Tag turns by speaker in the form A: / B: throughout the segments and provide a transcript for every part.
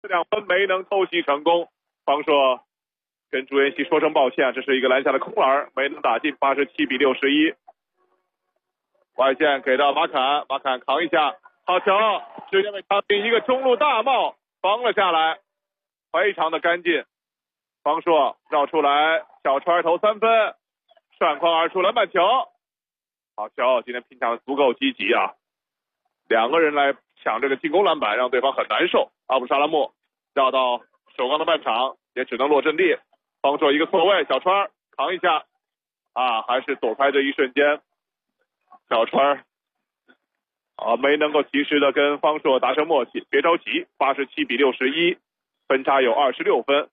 A: 2分没能偷袭成功。方硕跟朱彦曦说声抱歉，这是一个篮下的空篮，没能打进，87-61。外线给到马坎，马坎扛一下，好球，直接被唐林一个中路大帽防了下来，非常的干净。方硕绕出来，小川投3分，涮筐而出篮板球，好球！今天拼抢的足够积极啊，2个人来抢这个进攻篮板，让对方很难受。阿布沙拉木绕到首钢的半场，也只能落阵地。方硕一个错位，小川扛一下，还是躲开这一瞬间，小川没能够及时的跟方硕达成默契，别着急，87-61，分差有26分。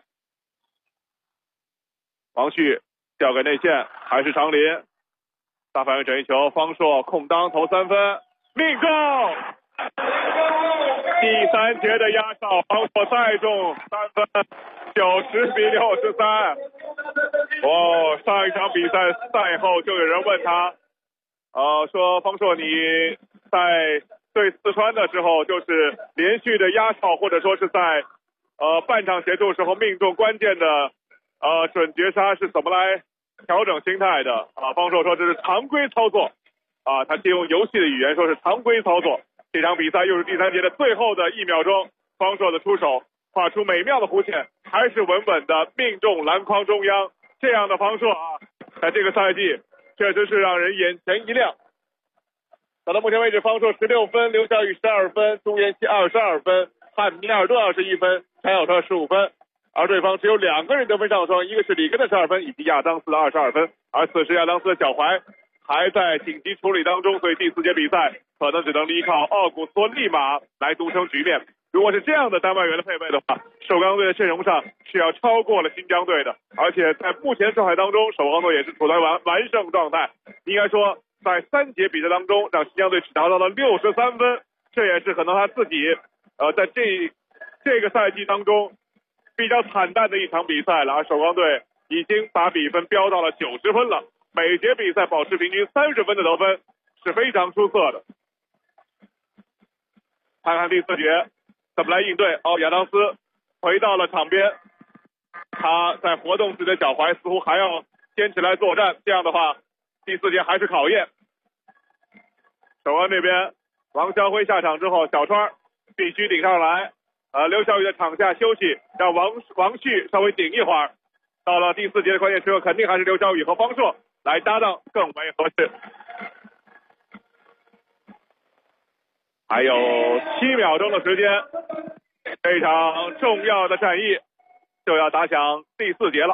A: 王旭调给内线，还是长林，大范围整一球，方硕空当投3分，命中！第3节的压哨，方硕再中3分，90-63。上一场比赛赛后就有人问他，说方硕你在对四川的时候，就是连续的压哨，或者说是在半场结束时候命中关键的准绝杀是怎么来调整心态的？方硕说这是常规操作，他借用游戏的语言说是常规操作。这场比赛又是第3节的最后的1秒钟，方硕的出手画出美妙的弧线，还是稳稳的命中篮筐中央。这样的方硕在这个赛季确实是让人眼前一亮。到目前为止，方硕16分，刘晓宇12分，朱彦曦22分，汉密尔顿21分，陈小川15分。而对方只有2个人得分上双，一个是里根的12分，以及亚当斯的22分。而此时亚当斯的脚踝还在紧急处理当中，所以第4节比赛可能只能依靠奥古斯托利马来独撑局面。如果是这样的单外援的配备的话，首钢队的阵容上是要超过了新疆队的。而且在目前状态当中，首钢队也是处在完胜状态。应该说，在3节比赛当中，让新疆队只拿到了63分，这也是可能他自己在这个赛季当中比较惨淡的一场比赛了。而首钢队已经把比分飙到了90分了，每节比赛保持平均30分的得分是非常出色的。看看第4节怎么来应对。亚当斯回到了场边，他在活动自己的脚踝，似乎还要坚持来作战。这样的话，第4节还是考验。首钢这边，王霄辉下场之后，小川必须顶上来。刘晓宇在场下休息，让王旭稍微顶一会儿。到了第4节的关键时刻，肯定还是刘晓宇和方硕来搭档更为合适。还有7秒钟的时间，这场重要的战役就要打响第4节了。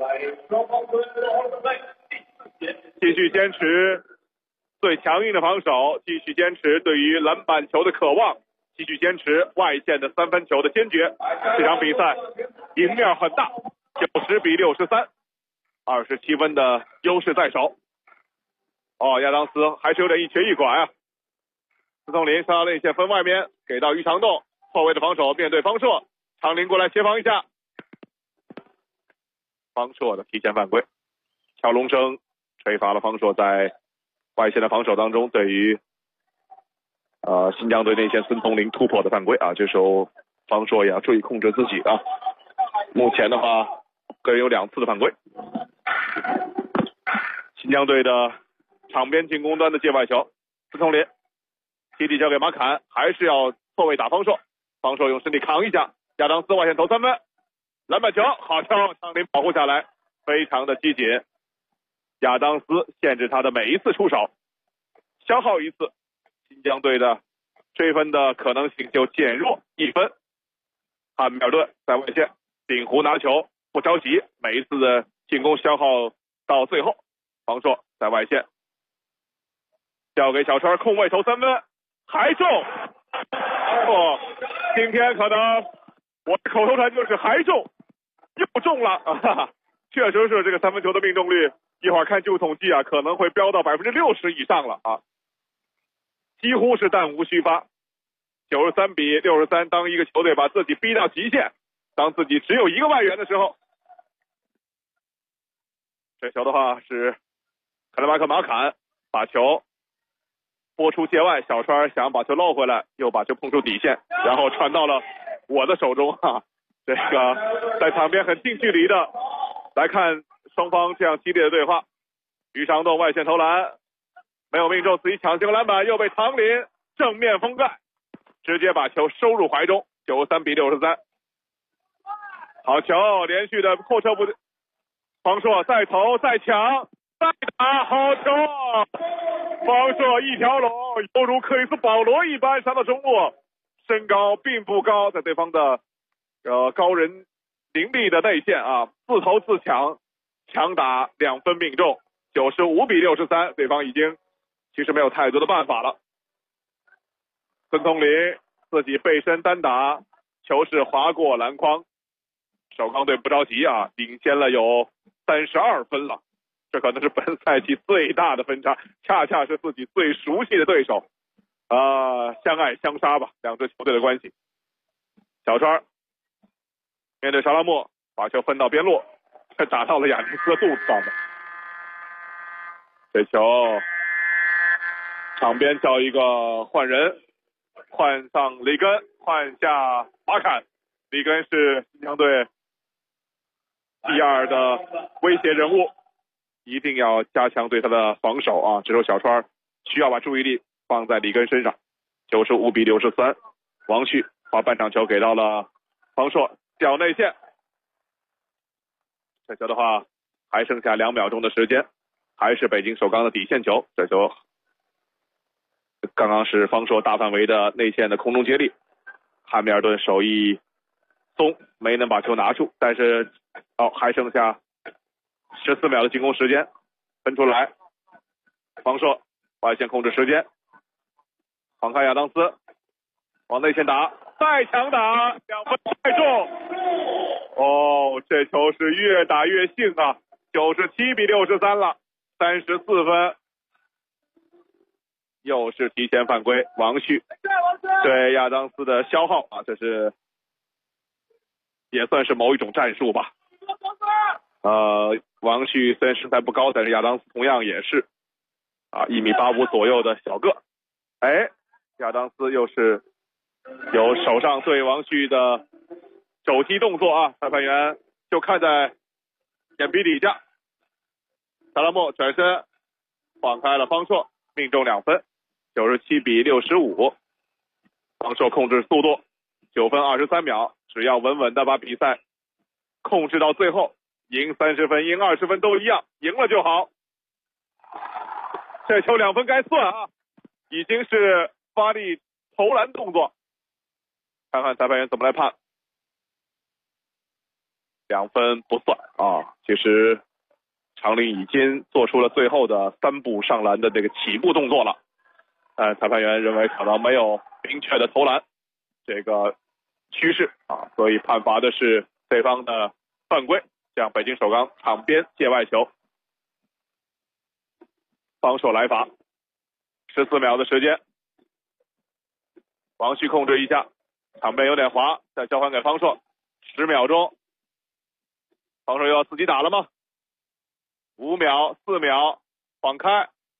A: 继续坚持最强硬的防守，继续坚持对于篮板球的渴望，继续坚持外线的3分球的坚决。这场比赛赢面很大，90-63， 27分的优势在手。亚当斯还是有点一瘸一拐啊。司松林上到内线分外面，给到于长栋，后卫的防守面对方硕，长林过来协防一下，方硕的提前犯规，乔龙生吹罚了方硕在外线的防守当中对于新疆队内线孙松林突破的犯规这时候方硕也要注意控制自己目前的话个人有2次的犯规。新疆队的场边进攻端的界外球，孙松林提底交给马坎，还是要错位打方硕，方硕用身体扛一下，亚当斯外线投3分，篮板球好球，长林保护下来，非常的积极。亚当斯限制他的每一次出手，消耗1次，新疆队的追分的可能性就减弱1分。汉密尔顿在外线顶弧拿球，不着急，每一次的进攻消耗到最后。方硕在外线交给小川，空位投3分，还中。今天可能我的口头禅就是还中，又中了确实是这个3分球的命中率，一会儿看旧统计可能会飙到60%以上了几乎是弹无虚发。93-63，当一个球队把自己逼到极限，当自己只有1个外援的时候，这球的话是克莱马克马坎把球拨出界外，小川想把球捞回来，又把球碰出底线，然后传到了我的手中啊。这个在场边很近距离的来看双方这样激烈的对话。于长栋外线投篮没有命中，自己抢进篮板，又被唐林正面封盖，直接把球收入怀中，93-63。好球，连续的后撤步，方硕再投再抢再打，好球！方硕一条龙，犹如克里斯保罗一般上到中路，身高并不高，在对方的高人凌厉的内线啊，自投自抢，强打2分命中，95-63，对方已经其实没有太多的办法了。孙东林自己背身单打，球是划过篮筐，首钢队不着急啊，领先了有32分了，这可能是本赛季最大的分差，恰恰是自己最熟悉的对手，相爱相杀吧，两支球队的关系。小川面对沙拉莫，把球分到边路，打到了亚当斯的肚子上面。这球场边叫一个换人，换上里根，换下马坎。里根是新疆队第2的威胁人物，一定要加强对他的防守啊！这时候小川需要把注意力放在里根身上。95-63，王旭把半场球给到了方硕，脚内线。这球的话还剩下2秒钟的时间，还是北京首钢的底线球。这球刚刚是方硕大范围的内线的空中接力，汉密尔顿手一松，没能把球拿住，但是还剩下14秒的进攻时间，分出来，方硕外线控制时间，放开亚当斯往内线打，再强打，2分太重。这球是越打越兴啊，97-63了，34分。又是提前犯规，王旭对亚当斯的消耗啊，这是也算是某一种战术吧。王旭虽然身材不高，但是亚当斯同样也是1.85米左右的小个。亚当斯又是有手上对王旭的肘击动作啊，裁判员就看在眼皮底下。萨拉莫转身晃开了方硕，命中2分，97-65。方硕控制速度，9分23秒，只要稳稳的把比赛控制到最后，赢30分赢20分都一样，赢了就好。这球2分该算啊，已经是发力投篮动作，看看裁判员怎么来判。2分不算啊，其实常林已经做出了最后的3步上篮的这个起步动作了，裁判员认为可能没有明确的投篮这个趋势啊，所以判罚的是对方的犯规，这样北京首钢场边界外球，方硕来罚，14秒的时间，王旭控制一下，场边有点滑，再交还给方硕，10秒钟，方硕又要自己打了吗？5秒4秒，晃开，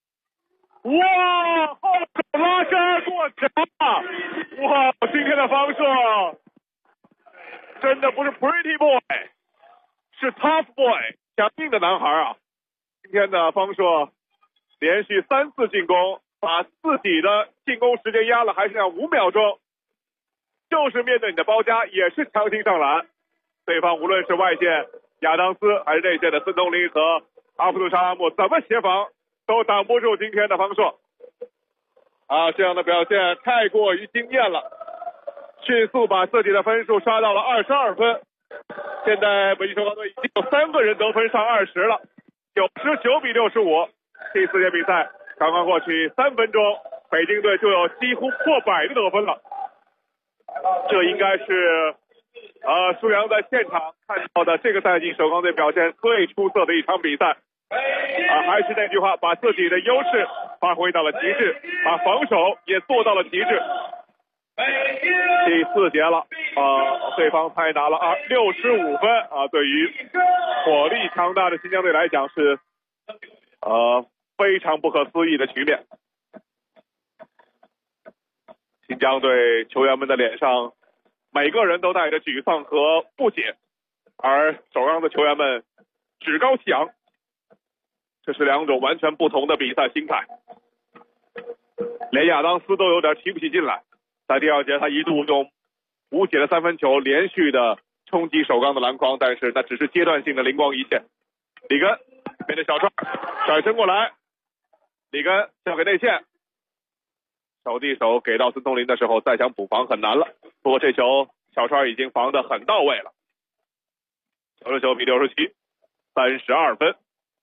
A: 哇，后手拉伸过墙，哇，今天的方硕真的不是 pretty boy， 是 tough boy， 强硬的男孩啊！今天的方硕连续3次进攻，把自己的进攻时间压了，还剩下5秒钟，就是面对你的包夹，也是强行上篮。对方无论是外线亚当斯，还是内线的孙东林和阿卜杜沙拉木，怎么协防都挡不住今天的方硕。这样的表现太过于惊艳了，迅速把自己的分数刷到了22分。现在北京首钢队已经有3个人得分上20了，99-65。第4节比赛刚刚过去3分钟，北京队就有几乎破100的得分了。这应该是苏阳在现场看到的这个赛季首钢队表现最出色的一场比赛。还是那句话，把自己的优势发挥到了极致，把防守也做到了极致。第4节了，对方才拿了65分对于火力强大的新疆队来讲是非常不可思议的局面。新疆队球员们的脸上每个人都带着沮丧和不解，而首钢的球员们趾高气扬。这是两种完全不同的比赛心态。连亚当斯都有点提不起劲来，在第二节他一度用无解的3分球连续的冲击首钢的篮筐，但是那只是阶段性的灵光一现。里根面对小川转身过来，里根交给内线，手递手给到孙东林的时候再想补防很难了。不过这球小川已经防得很到位了。99比67 32分。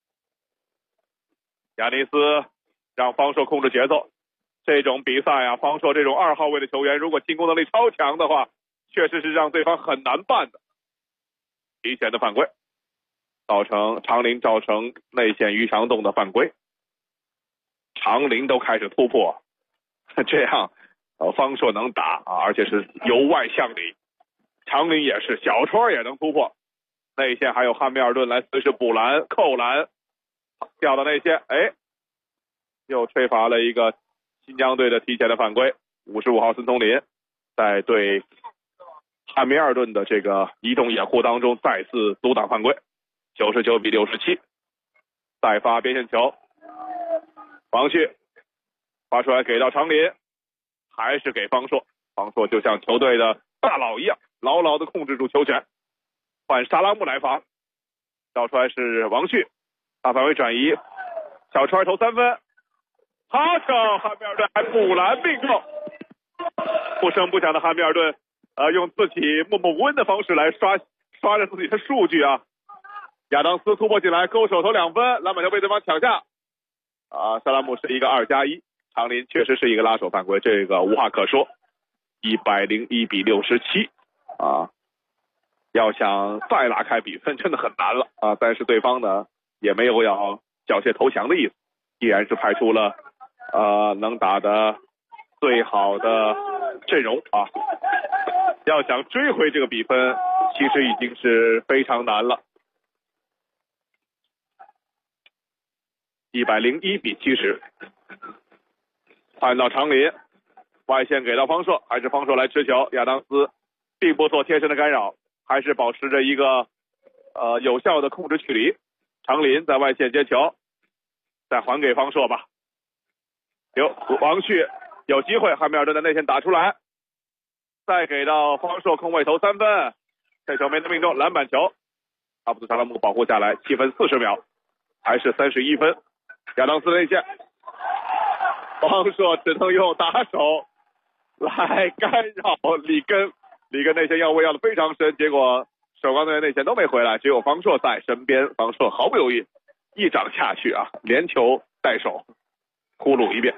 A: 亚尼斯让方硕控制节奏。这种比赛啊，方硕这种2号位的球员如果进攻能力超强的话，确实是让对方很难办的。提前的犯规造成长林造成内线于长栋的犯规，长林都开始突破，这样方硕能打啊，而且是由外向里。长林也是，小川也能突破，内线还有汉密尔顿来随时补篮扣篮，掉到内线，又吹罚了一个新疆队的提前的犯规。55号孙东林在对汉密尔顿的这个移动掩护当中再次阻挡犯规。99比67，再发边线球，王旭发出来给到长林，还是给方硕，方硕就像球队的大佬一样牢牢的控制住球权。换沙拉木来罚，倒出来是王旭，大范围转移，小川投3分，好球！汉密尔顿还补篮命中，不声不响的汉密尔顿用自己默默无闻的方式来刷着自己的数据啊。亚当斯突破进来勾手投2分，篮板球被对方抢下沙拉木是一个2+1，长林确实是一个拉手犯规，这个无话可说。101比67要想再拉开比分真的很难了但是对方呢也没有要缴械投降的意思，依然是派出了能打的最好的阵容要想追回这个比分其实已经是非常难了。101比70，换到长林，外线给到方硕，还是方硕来持球，亚当斯并不做贴身的干扰，还是保持着一个有效的控制距离。长林在外线接球，再还给方硕吧。王旭有机会，汉密尔顿的内线打出来，再给到方硕空位投3分，这球没能命中，篮板球。阿卜杜查拉木保护下来，7分40秒，还是31分。亚当斯内线，方硕只能用打手来干扰里根内线要位要的非常深，结果首钢队内线都没回来，只有方硕在身边。方硕毫不犹豫一掌下去连球带手呼噜一遍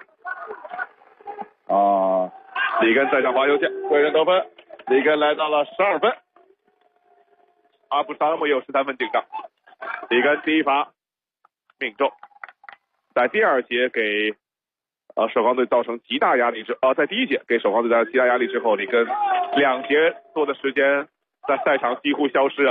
A: 里根再上罚球线，个人得分，里根来到了12分，阿布萨拉姆也有13分进账，里根第一罚命中，在第二节给首钢队造成极大压力在第一节给首钢队造成极大压力之后，里根2节多的时间在赛场几乎消失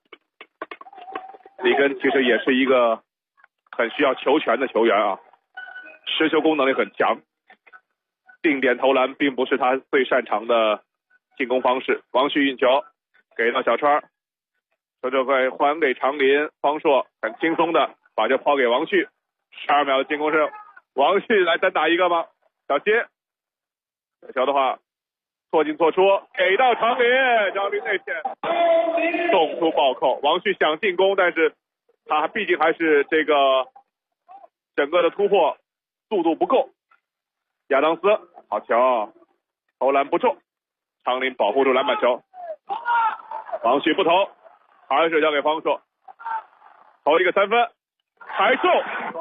A: 里根其实也是一个很需要球权的球员持球功能力很强，定点投篮并不是他最擅长的进攻方式。王旭运球给到小川，球就会还给长林，方硕很轻松的把球抛给王旭，12秒的进攻是王旭来单打一个吗？小心，这球的话错进错出，给到长林内线送出暴扣。王旭想进攻，但是他毕竟还是这个整个的突破速度不够。亚当斯好球，投篮不中，长林保护住篮板球，王旭不投，还是交给方硕，投一个3分还中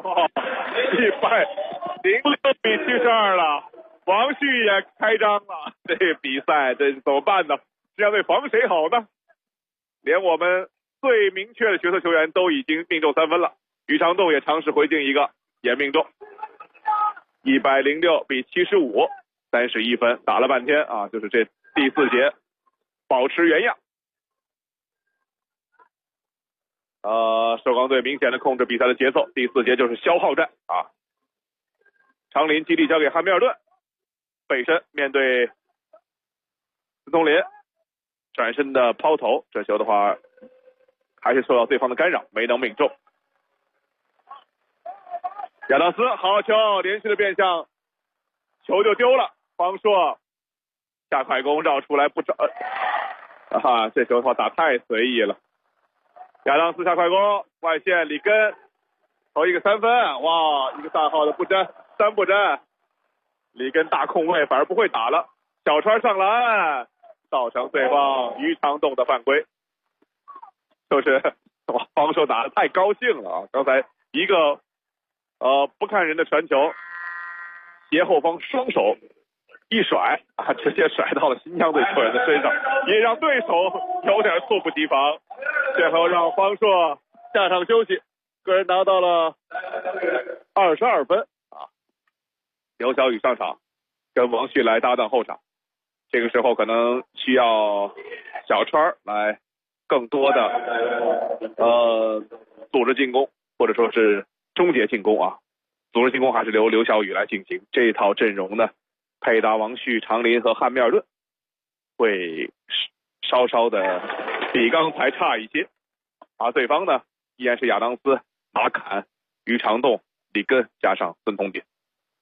A: 106比72了。王旭也开张了，这比赛这怎么办呢？这样队防谁好呢？连我们最明确的角色球员都已经命中3分了，于长栋也尝试回敬一个，也命中。106比75 31分，打了半天就是这第4节保持原样。首钢队明显的控制比赛的节奏，第4节就是消耗战长林基地交给汉密尔顿，背身面对孙东林， 转身的抛投，这球的话还是受到对方的干扰，没能命中。亚当斯好球，连续的变向，球就丢了。方硕下快攻绕出来不找，这球的话打太随意了。亚当斯下快攻，外线里根投一个3分，哇，一个大号的不真，3不真，里根大空位反而不会打了，小川上篮，造成对方于长栋的犯规。就是防守打得太高兴了啊！刚才一个不看人的传球，斜后方双手一甩直接甩到了新疆队球员的身上，也让对手有点猝不及防。最后让方硕下场休息，个人拿到了22分啊。刘晓宇上场，跟王旭来搭档后场。这个时候可能需要小川来更多的组织进攻，或者说是终结进攻啊。组织进攻还是由刘晓宇来进行。这一套阵容呢，配搭王旭、常林和汉密尔顿，会稍稍的比刚才差一些。而对方呢，依然是亚当斯、马坎、于长栋、里根加上孙彤锦。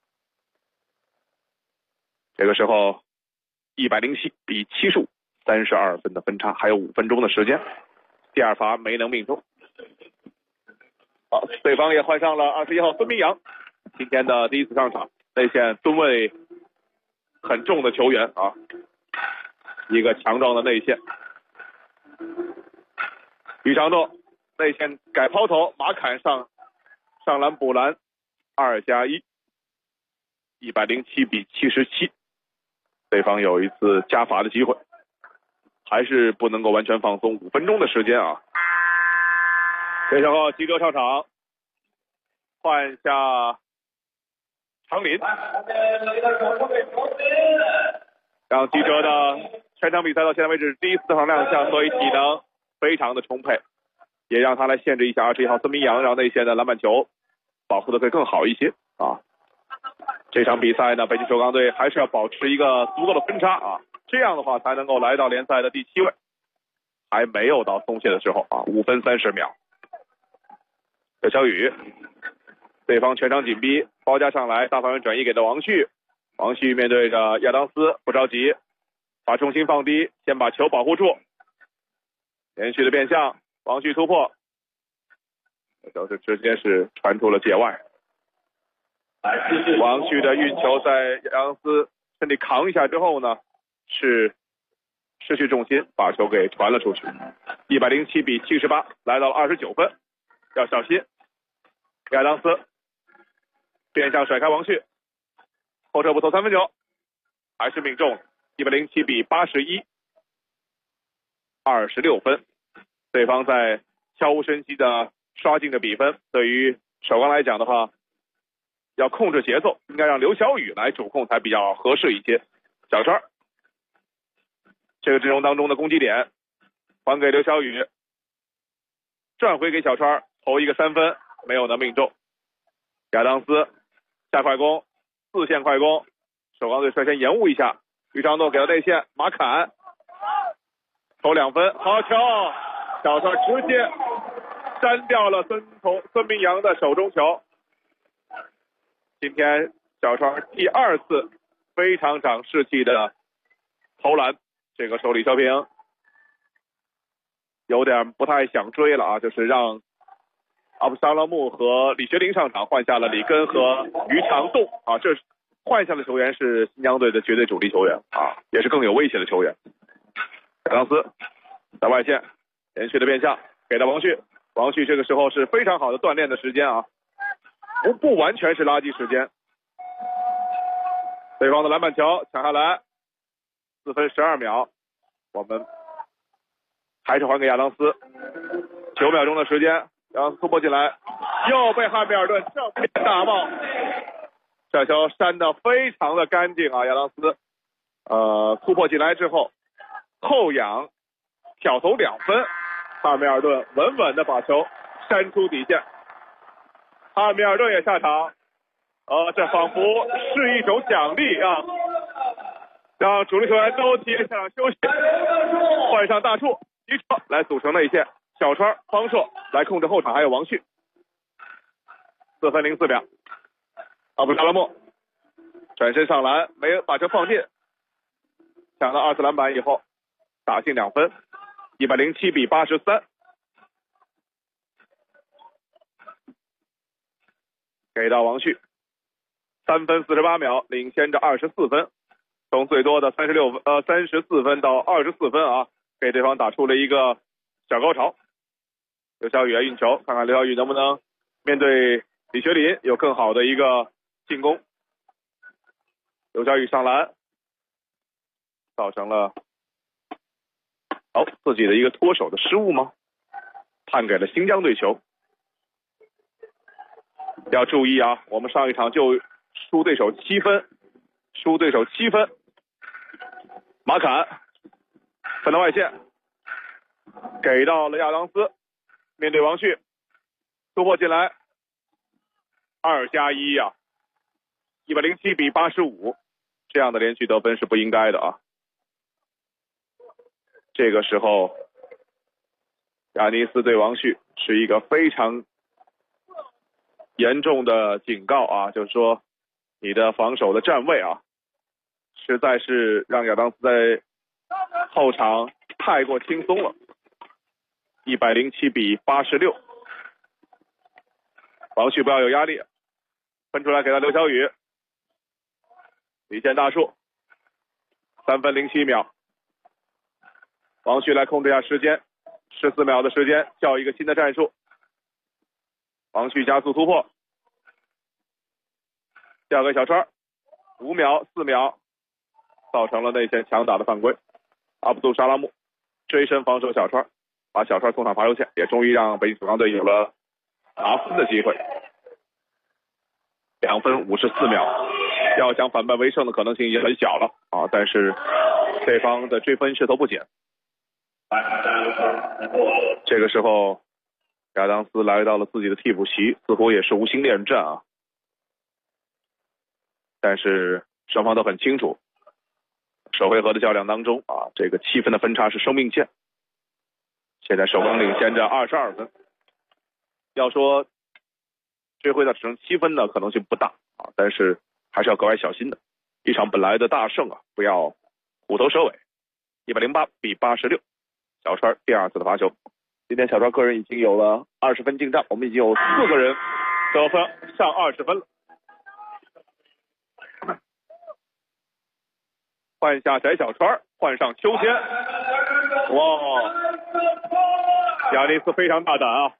A: 这个时候107比75。32分的分差，还有5分钟的时间。第二罚没能命中。好，对方也换上了21号孙明阳，今天的第一次上场，内线吨位很重的球员啊，一个强壮的内线。于长栋内线改抛投，马坎上篮补篮，2+1。107比77。对方有一次加罚的机会。还是不能够完全放松，5分钟的时间啊。这时候吉哲上场，换下常林，让吉哲的全场比赛到现在为止第一次登场亮相，所以体能非常的充沛，也让他来限制一下21号孙明阳，让内线的篮板球保护的会更好一些啊。这场比赛呢，北京首钢队还是要保持一个足够的分差啊。这样的话才能够来到联赛的第7位，还没有到松懈的时候啊！5分30秒。刘晓宇，对方全场紧逼，包夹上来，大范围转移给了王旭。王旭面对着亚当斯，不着急，把重心放低，先把球保护住。连续的变向，王旭突破，这就是直接是传出了界外。王旭的运球在亚当斯身体扛一下之后呢，是失去重心，把球给传了出去。107比78，来到了29分，要小心。亚当斯变向甩开王旭，后撤步投3分球，还是命中。107比81， 26分。对方在悄无声息的刷进的比分，对于首钢来讲的话，要控制节奏，应该让刘晓宇来主控才比较合适一些。小川，这个阵容当中的攻击点还给刘晓宇，转回给小川，投一个3分，没有能命中。亚当斯下快攻，4线快攻，首钢队率先延误一下，于长栋给了内线，马坎投2分，好球！小川直接删掉了孙明阳的手中球。今天小川第2次非常长士气的投篮，这个时候李霄平有点不太想追了啊，就是让阿布萨拉木和李学林上场，换下了里根和于长栋啊，这换下的球员是新疆队的绝对主力球员啊，也是更有威胁的球员。亚当斯在外线连续的变向给到王旭，王旭这个时候是非常好的锻炼的时间啊，不完全是垃圾时间。对方的篮板球抢下来，4分12秒，我们还是还给亚当斯，9秒钟的时间，亚当斯突破进来，又被汉密尔顿正面大帽，这球扇得非常的干净啊！亚当斯突破进来之后后仰挑投2分，汉密尔顿稳稳的把球扇出底线。汉密尔顿也下场，这仿佛是一种奖励啊，让主力球员都提前下场休息。 换上大树、机车来组成内线，小川、方硕来控制后场，还有王旭。4分04秒，阿布扎拉莫转身上篮，没把球放进，抢到2次篮板以后打进2分，107比83。给到王旭，3分48秒，领先着24分，从最多的34分到24分啊，给对方打出了一个小高潮。刘晓宇来运球，看看刘晓宇能不能面对李学林有更好的一个进攻。刘晓宇上篮，造成了自己的一个脱手的失误吗？判给了新疆队球。要注意啊，我们上一场就输对手7分，马坎分到外线，给到了亚当斯，面对王旭，突破进来，2+1呀，107比85，这样的连续得分是不应该的啊。这个时候，亚尼斯对王旭是一个非常严重的警告啊，就是说你的防守的站位啊，实在是让亚当斯在后场太过轻松了。107比86，王旭不要有压力，分出来给到刘晓宇，李健大树，3分07秒，王旭来控制一下时间，14秒的时间，叫一个新的战术。王旭加速突破，交给小川，5秒4秒，造成了内线强打的犯规。阿卜杜沙拉木追身防守小川，把小川送上罚球线，也终于让北京首钢队有了拿分的机会。2分54秒，要想反败为胜的可能性已经很小了啊！但是对方的追分势头不减。这个时候，亚当斯来到了自己的替补席，似乎也是无心恋战啊。但是双方都很清楚，首回合的较量当中啊，这个7分的分差是生命线。现在首钢领先着22分，要说追回到只剩7分的可能性不大啊，但是还是要格外小心的。一场本来的大胜啊，不要虎头蛇尾。108比86，小川第2次的罚球。今天小川个人已经有了20分进账，我们已经有4个人得分上20分了。换下翟小川，换上秋天。哇，亚尼斯非常大胆啊！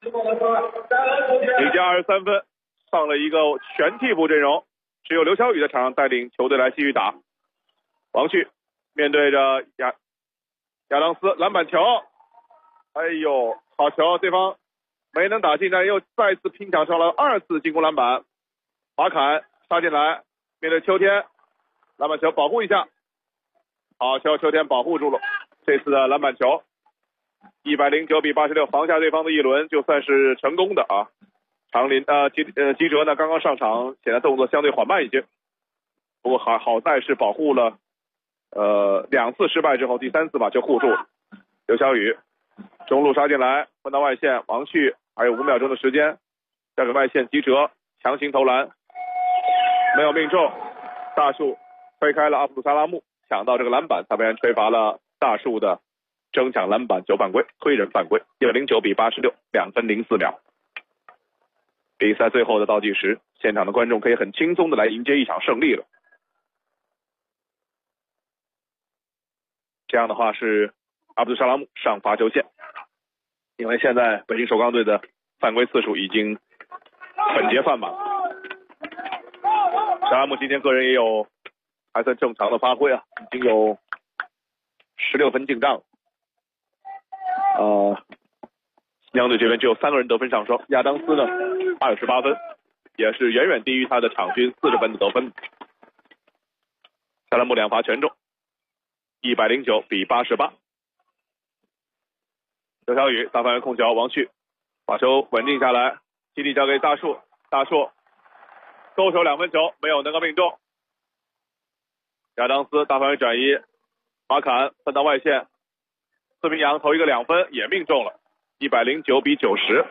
A: 领先23分，上了一个全替补阵容，只有刘晓宇在场上带领球队来继续打。王旭面对着亚当斯，篮板球，哎呦，好球！对方没能打进，但又再次拼抢上了2次进攻篮板。马坎杀进来，面对秋天，篮板球保护一下，好球，秋天保护住了这次的篮板球。109比86，防下对方的一轮就算是成功的啊。基哲呢刚刚上场，显得动作相对缓慢一些，不过好在是保护了2次失败之后，第3次把球护住了。刘晓宇中路杀进来，分到外线，王旭还有5秒钟的时间，交给外线基哲强行投篮，没有命中，大树推开了阿卜杜沙拉木，抢到这个篮板，裁判员吹罚了大树的争抢篮板9犯规，推人犯规。109比86，2分04秒。比赛最后的倒计时，现场的观众可以很轻松的来迎接一场胜利了。这样的话是阿卜杜沙拉木上罚球线，因为现在北京首钢队的犯规次数已经本节犯满。沙拉木今天个人也有还算正常的发挥啊，已经有16分进账。新疆队这边只有3个人得分上双，亚当斯呢28分，也是远远低于他的场均40分的得分。沙拉木2罚全中，109比88。刘晓宇大范围控球，王旭把球稳定下来，基地交给大树，勾手2分球没有能够命中。亚当斯大范围转移，马坎分到外线， 孙明阳投一个2分也命中了，109比90。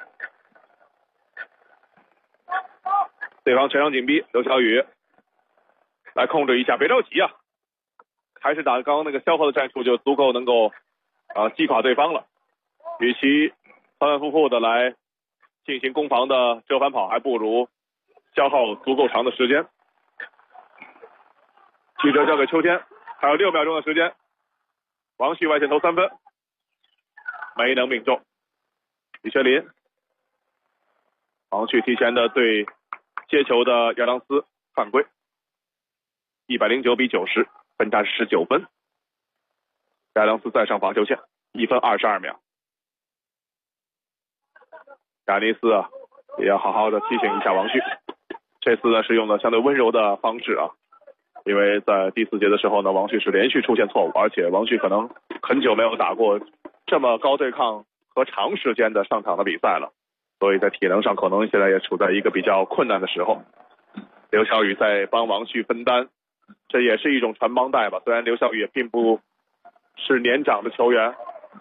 A: 对方全场紧逼，刘晓宇来控制一下，别着急啊，还是打刚刚那个消耗的战术就足够能够击垮对方了。与其反反复复的来进行攻防的折返跑，还不如消耗足够长的时间。记者交给秋天，还有6秒钟的时间。王旭外线投3分，没能命中。李学林，王旭提前的对接球的亚当斯犯规，109比90，分差19分。亚当斯再上罚球线，1分22秒。亚尼斯啊，也要好好的提醒一下王旭，这次呢是用的相对温柔的方式啊，因为在第4节的时候呢，王旭是连续出现错误，而且王旭可能很久没有打过这么高对抗和长时间的上场的比赛了，所以在体能上可能现在也处在一个比较困难的时候。刘晓宇在帮王旭分担，这也是一种传帮带吧，虽然刘晓宇也并不是年长的球员。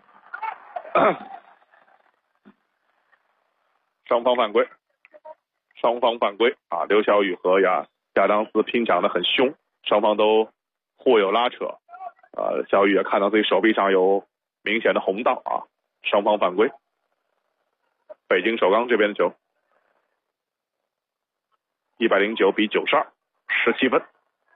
A: 双方犯规啊！刘晓宇和亚当斯拼抢的很凶，双方都互有拉扯。晓宇也看到自己手臂上有明显的红道啊，双方犯规。北京首钢这边的球，109比92， 17分。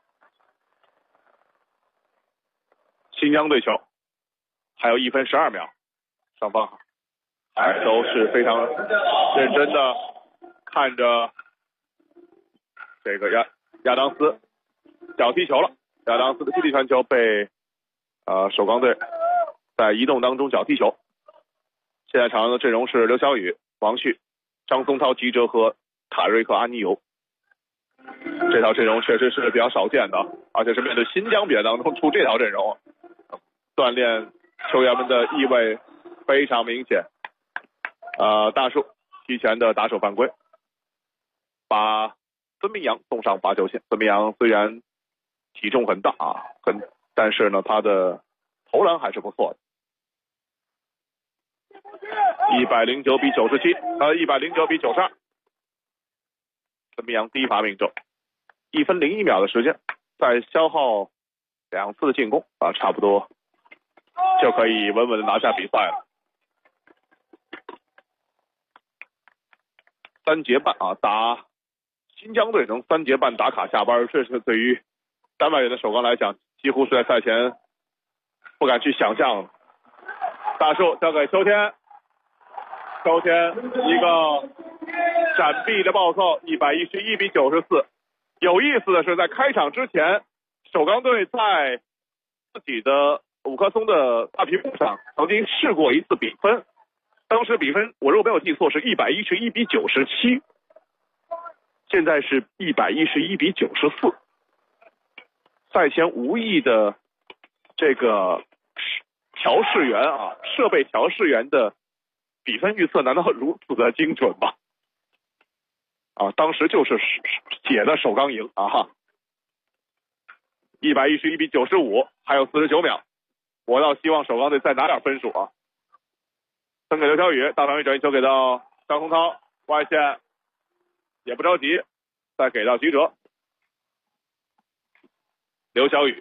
A: 新疆队球，还有1分12秒，双方还都是非常认真的看着这个亚当斯脚踢球了。亚当斯的基地传球被首钢队在移动当中脚踢球。现在场上的阵容是刘晓宇、王旭、张宗涛、吉哲和塔瑞克阿尼尤。这套阵容确实是比较少见的，而且是面对新疆比赛当中出这套阵容，锻炼球员们的意味非常明显。大树提前的打手犯规，把孙明阳送上罚球线。孙明阳虽然体重很大啊，但是呢他的投篮还是不错的。109比97，109比92。孙明阳第一罚命中，1分01秒的时间，再消耗2次的进攻啊，差不多就可以稳稳的拿下比赛了。3节半啊，打新疆队能3节半打卡下班，这是对于丹麦人的首钢来讲，几乎是在赛前不敢去想象的。大树交给秋天，秋天一个闪避的暴扣，111比94。有意思的是，在开场之前，首钢队在自己的五棵松的大屏幕上曾经试过一次比分，当时比分我如果没有记错是111比97，现在是111比94。赛前无意的这个调试员啊，设备调试员的比分预测难道如此的精准吗？当时就是写的首钢赢啊！111比95，还有49秒，我倒希望首钢队再拿点分数啊！分给刘晓宇，大范围转移球给到张宗涛，外线也不着急，再给到吉哲。刘晓宇